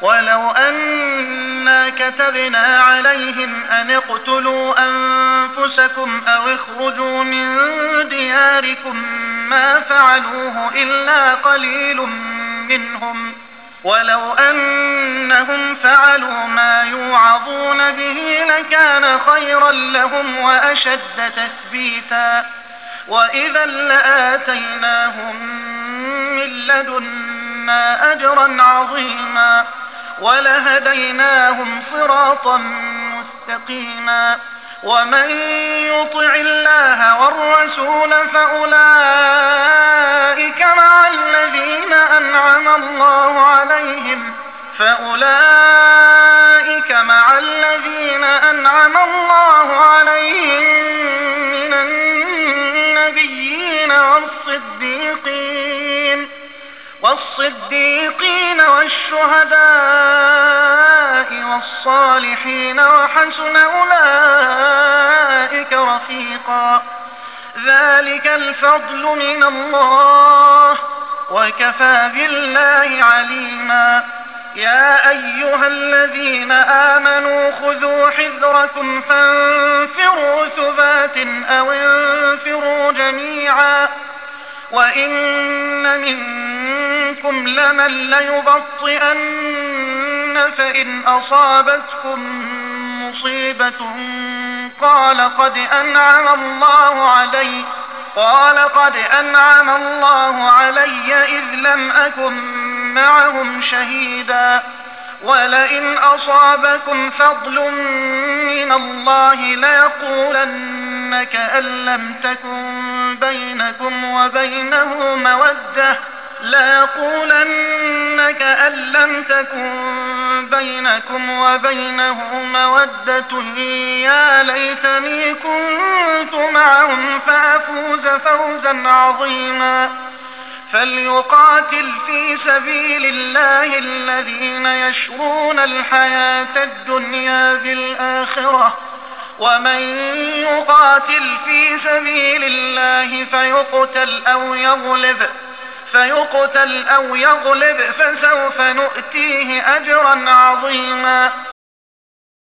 ولو أنا كتبنا عليهم أن اقتلوا أنفسكم أو اخرجوا من دياركم ما فعلوه إلا قليل منهم، ولو أنهم فعلوا ما يوعظون به لكان خيرا لهم وأشد تثبيتا، وإذا لآتيناهم من لدنا أجرا عظيما ولهديناهم صراطا مستقيما. ومن يطع الله والرسول فأولئك مع الذين أنعم الله عليهم من النبيين والصديقين والشهداء والصالحين وحسن أولئك رفيقا. ذلك الفضل من الله وكفى بالله عليما. يا أيها الذين آمنوا خذوا حذركم فانفروا ثبات أو انفروا جميعا. وإن منكم لمن ليبطئن فإن أصابتكم مصيبة قال قد أنعم الله علي إذ لم أكن معهم شهيدا. ولئن أصابكم فضل من الله ليقولن كأن لم تكن بينكم وبينه مودة يا ليتني كنت معهم فأفوز فوزا عظيما. فليقاتل في سبيل الله الذين يشرون الحياة الدنيا بالآخرة، ومن يقاتل في سبيل الله فيقتل أو يغلب فسوف نؤتيه أجرا عظيما.